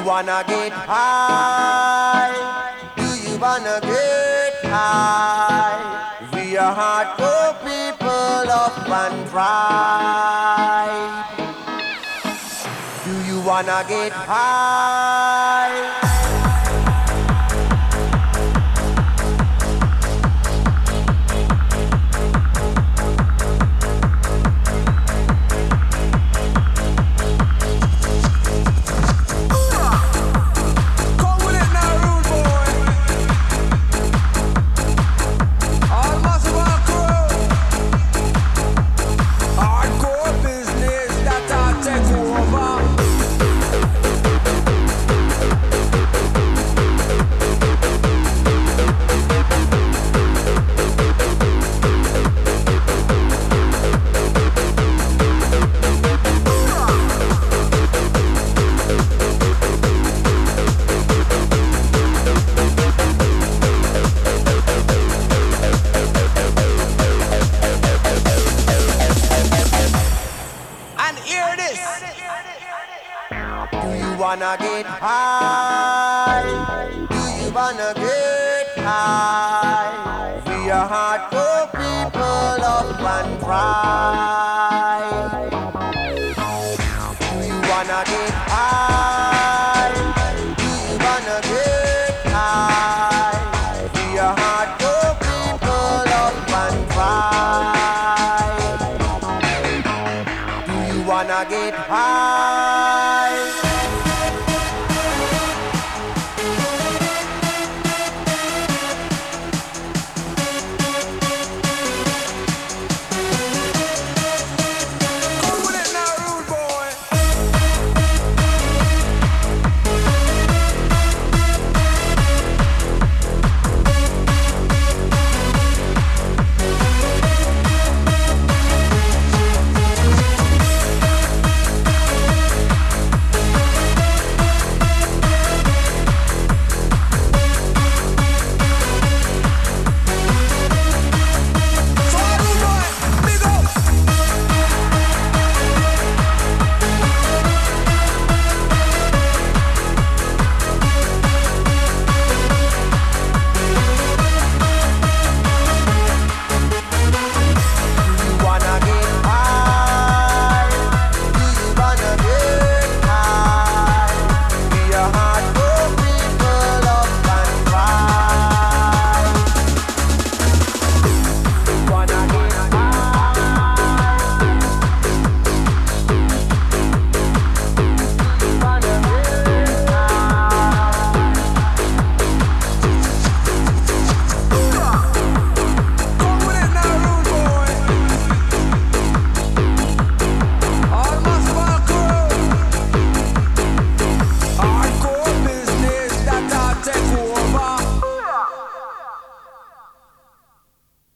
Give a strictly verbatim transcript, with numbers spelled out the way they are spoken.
wanna get high? Do you wanna get high? We are hardcore people of one tribe. Do you wanna get high? Wanna get high? Do you wanna get high? We are hardcore people of one tribe. Do you wanna get high?